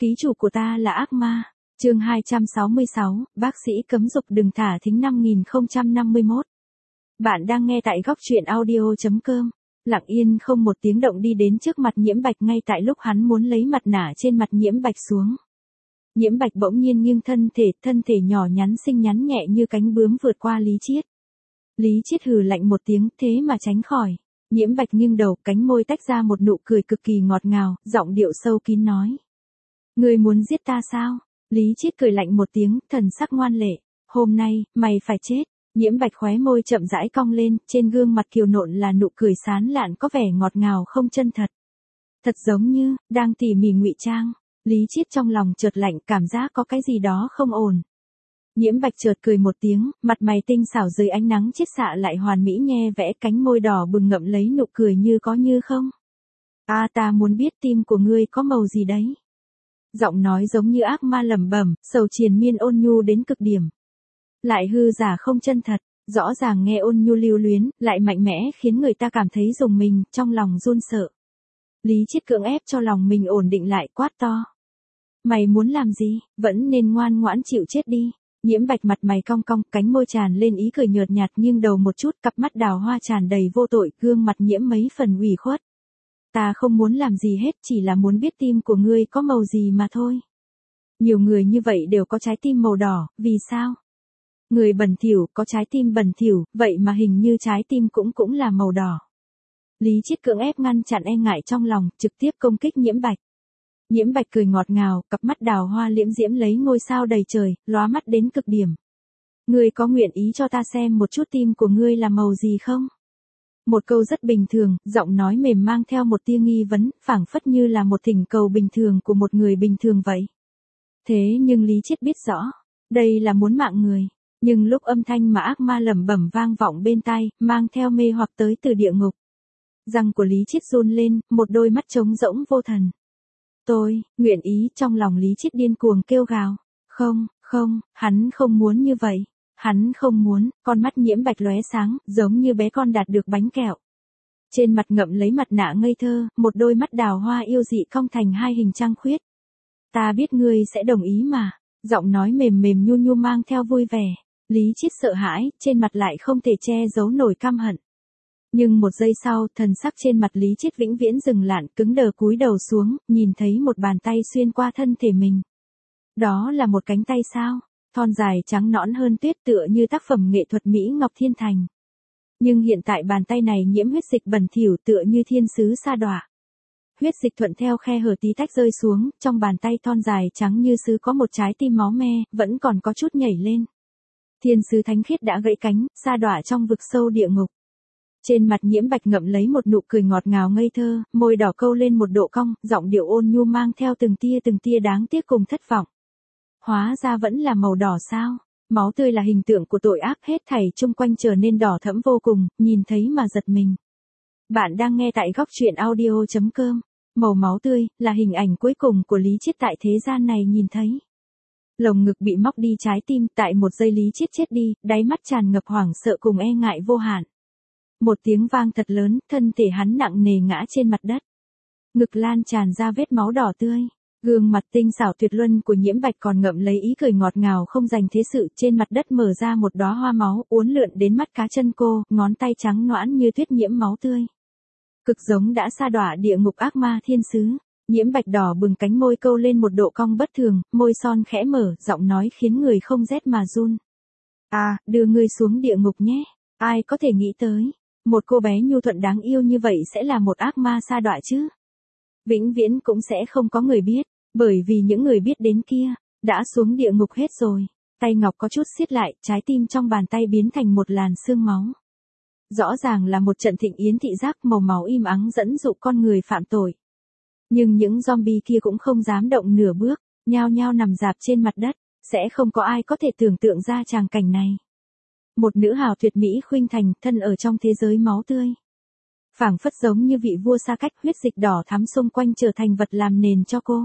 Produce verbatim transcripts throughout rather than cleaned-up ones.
Ký chủ của ta là ác ma. Chương hai trăm sáu mươi sáu, bác sĩ cấm dục đừng thả thính năm nghìn không trăm năm mươi mốt. Bạn đang nghe tại góc truyện audio chấm com. Lặng yên không một tiếng động đi đến trước mặt Nhiễm Bạch ngay tại lúc hắn muốn lấy mặt nạ trên mặt Nhiễm Bạch xuống. Nhiễm Bạch bỗng nhiên nghiêng thân thể, thân thể nhỏ nhắn xinh nhắn nhẹ như cánh bướm vượt qua Lý Chiết. Lý Chiết hừ lạnh một tiếng thế mà tránh khỏi. Nhiễm Bạch nghiêng đầu, cánh môi tách ra một nụ cười cực kỳ ngọt ngào, giọng điệu sâu kín nói. Ngươi muốn giết ta sao? Lý Chiết cười lạnh một tiếng, thần sắc ngoan lệ. Hôm nay, mày phải chết. Nhiễm Bạch khóe môi chậm rãi cong lên, trên gương mặt kiều nộn là nụ cười sán lạn có vẻ ngọt ngào không chân thật. Thật giống như, đang tỉ mỉ ngụy trang. Lý Chiết trong lòng chợt lạnh, cảm giác có cái gì đó không ổn. Nhiễm Bạch chợt cười một tiếng, mặt mày tinh xảo dưới ánh nắng chiết xạ lại hoàn mỹ nhe vẽ, cánh môi đỏ bừng ngậm lấy nụ cười như có như không. A à, ta muốn biết tim của ngươi có màu gì đấy. Giọng nói giống như ác ma lẩm bẩm, sầu triền miên ôn nhu đến cực điểm. Lại hư giả không chân thật, rõ ràng nghe ôn nhu lưu luyến, lại mạnh mẽ khiến người ta cảm thấy rùng mình, trong lòng run sợ. Lý Chiết cưỡng ép cho lòng mình ổn định lại, quát to. Mày muốn làm gì, vẫn nên ngoan ngoãn chịu chết đi. Nhiễm Bạch mặt mày cong cong, cánh môi tràn lên ý cười nhợt nhạt, nghiêng đầu một chút, cặp mắt đào hoa tràn đầy vô tội, gương mặt nhiễm mấy phần ủy khuất. Ta không muốn làm gì hết, chỉ là muốn biết tim của ngươi có màu gì mà thôi. Nhiều người như vậy đều có trái tim màu đỏ, vì sao? Người bẩn thỉu có trái tim bẩn thỉu, vậy mà hình như trái tim cũng cũng là màu đỏ. Lý Chiết cưỡng ép ngăn chặn e ngại trong lòng, trực tiếp công kích Nhiễm Bạch. Nhiễm Bạch cười ngọt ngào, cặp mắt đào hoa liễm diễm lấy ngôi sao đầy trời, lóa mắt đến cực điểm. Ngươi có nguyện ý cho ta xem một chút tim của ngươi là màu gì không? Một câu rất bình thường, giọng nói mềm mang theo một tia nghi vấn, phảng phất như là một thỉnh cầu bình thường của một người bình thường vậy. Thế nhưng Lý Chiết biết rõ, đây là muốn mạng người. Nhưng lúc âm thanh mà ác ma lẩm bẩm vang vọng bên tai, mang theo mê hoặc tới từ địa ngục. Răng của Lý Chiết run lên, một đôi mắt trống rỗng vô thần. Tôi, nguyện ý, trong lòng Lý Chiết điên cuồng kêu gào. Không, không, hắn không muốn như vậy. Hắn không muốn, con mắt Nhiễm Bạch lóe sáng, giống như bé con đạt được bánh kẹo. Trên mặt ngậm lấy mặt nạ ngây thơ, một đôi mắt đào hoa yêu dị cong thành hai hình trăng khuyết. Ta biết ngươi sẽ đồng ý mà. Giọng nói mềm mềm nhu nhu mang theo vui vẻ. Lý Chiết sợ hãi, trên mặt lại không thể che giấu nổi căm hận. Nhưng một giây sau, thần sắc trên mặt Lý Chiết vĩnh viễn dừng lạn, cứng đờ cúi đầu xuống, nhìn thấy một bàn tay xuyên qua thân thể mình. Đó là một cánh tay sao? Thon dài trắng nõn hơn tuyết, tựa như tác phẩm nghệ thuật Mỹ Ngọc Thiên Thành. Nhưng hiện tại bàn tay này nhiễm huyết dịch bẩn thỉu, tựa như thiên sứ sa đọa. Huyết dịch thuận theo khe hở tí tách rơi xuống, trong bàn tay thon dài trắng như sứ có một trái tim máu me, vẫn còn có chút nhảy lên. Thiên sứ thánh khiết đã gãy cánh, sa đọa trong vực sâu địa ngục. Trên mặt Nhiễm Bạch ngậm lấy một nụ cười ngọt ngào ngây thơ, môi đỏ câu lên một độ cong, giọng điệu ôn nhu mang theo từng tia từng tia đáng tiếc cùng thất vọng. Hóa ra vẫn là màu đỏ sao? Máu tươi là hình tượng của tội ác, hết thảy chung quanh trở nên đỏ thẫm vô cùng, nhìn thấy mà giật mình. Bạn đang nghe tại góc truyện audio chấm com. Màu máu tươi là hình ảnh cuối cùng của Lý Chiết tại thế gian này nhìn thấy. Lồng ngực bị móc đi trái tim, tại một giây Lý Chiết chết đi, đáy mắt tràn ngập hoảng sợ cùng e ngại vô hạn. Một tiếng vang thật lớn, thân thể hắn nặng nề ngã trên mặt đất. Ngực lan tràn ra vết máu đỏ tươi. Gương mặt tinh xảo tuyệt luân của Nhiễm Bạch còn ngậm lấy ý cười ngọt ngào không dành thế sự, trên mặt đất mở ra một đóa hoa máu, uốn lượn đến mắt cá chân cô, ngón tay trắng nõn như tuyết nhiễm máu tươi. Cực giống đã sa đọa địa ngục ác ma thiên sứ. Nhiễm Bạch đỏ bừng cánh môi câu lên một độ cong bất thường, môi son khẽ mở, giọng nói khiến người không rét mà run. À, đưa ngươi xuống địa ngục nhé. Ai có thể nghĩ tới, một cô bé nhu thuận đáng yêu như vậy sẽ là một ác ma sa đọa chứ? Vĩnh viễn cũng sẽ không có người biết, bởi vì những người biết đến kia, đã xuống địa ngục hết rồi. Tay ngọc có chút siết lại, trái tim trong bàn tay biến thành một làn sương máu. Rõ ràng là một trận thịnh yến thị giác màu máu im ắng dẫn dụ con người phạm tội. Nhưng những zombie kia cũng không dám động nửa bước, nhao nhao nằm rạp trên mặt đất, sẽ không có ai có thể tưởng tượng ra tràng cảnh này. Một nữ hào tuyệt mỹ khuynh thành, thân ở trong thế giới máu tươi. Phảng phất giống như vị vua xa cách, huyết dịch đỏ thắm xung quanh trở thành vật làm nền cho cô.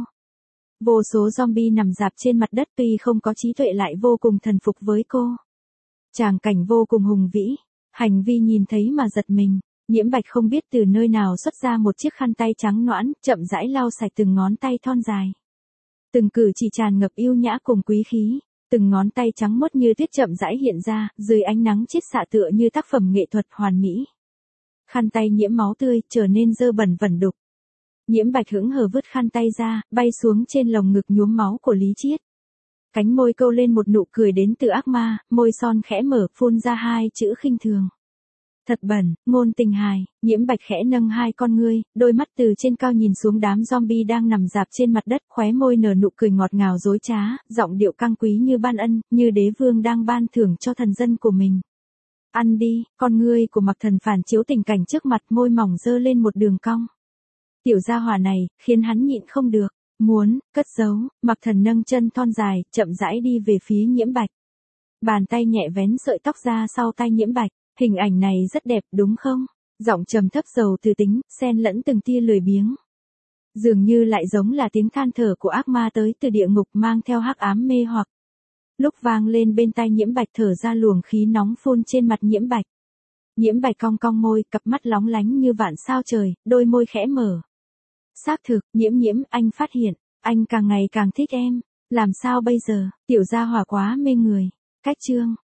Vô số zombie nằm rạp trên mặt đất tuy không có trí tuệ lại vô cùng thần phục với cô. Tràng cảnh vô cùng hùng vĩ, hành vi nhìn thấy mà giật mình. Nhiễm Bạch không biết từ nơi nào xuất ra một chiếc khăn tay trắng nõn, chậm rãi lau sạch từng ngón tay thon dài. Từng cử chỉ tràn ngập yêu nhã cùng quý khí, từng ngón tay trắng mốt như tuyết chậm rãi hiện ra, dưới ánh nắng chiết xạ tựa như tác phẩm nghệ thuật hoàn mỹ. Khăn tay nhiễm máu tươi, trở nên dơ bẩn vẩn đục. Nhiễm Bạch hững hờ vứt khăn tay ra, bay xuống trên lồng ngực nhuốm máu của Lý Chiết. Cánh môi câu lên một nụ cười đến từ ác ma, môi son khẽ mở, phun ra hai chữ khinh thường. Thật bẩn, ngôn tình hài. Nhiễm Bạch khẽ nâng hai con ngươi, đôi mắt từ trên cao nhìn xuống đám zombie đang nằm rạp trên mặt đất, khóe môi nở nụ cười ngọt ngào dối trá, giọng điệu căng quý như ban ân, như đế vương đang ban thưởng cho thần dân của mình. Ăn đi. Con ngươi của Mặc Thần phản chiếu tình cảnh trước mặt, môi mỏng dơ lên một đường cong. Tiểu gia hỏa này, khiến hắn nhịn không được. Muốn, cất giấu, Mặc Thần nâng chân thon dài, chậm rãi đi về phía Nhiễm Bạch. Bàn tay nhẹ vén sợi tóc ra sau tai Nhiễm Bạch. Hình ảnh này rất đẹp đúng không? Giọng trầm thấp giàu từ tính, xen lẫn từng tia lười biếng. Dường như lại giống là tiếng than thở của ác ma tới từ địa ngục mang theo hắc ám mê hoặc. Lúc vang lên bên tai Nhiễm Bạch thở ra luồng khí nóng phun trên mặt Nhiễm Bạch. Nhiễm Bạch cong cong môi, cặp mắt lóng lánh như vạn sao trời, đôi môi khẽ mở. Xác thực, Nhiễm Nhiễm, anh phát hiện, anh càng ngày càng thích em. Làm sao bây giờ, tiểu gia hỏa quá mê người. Cách chương.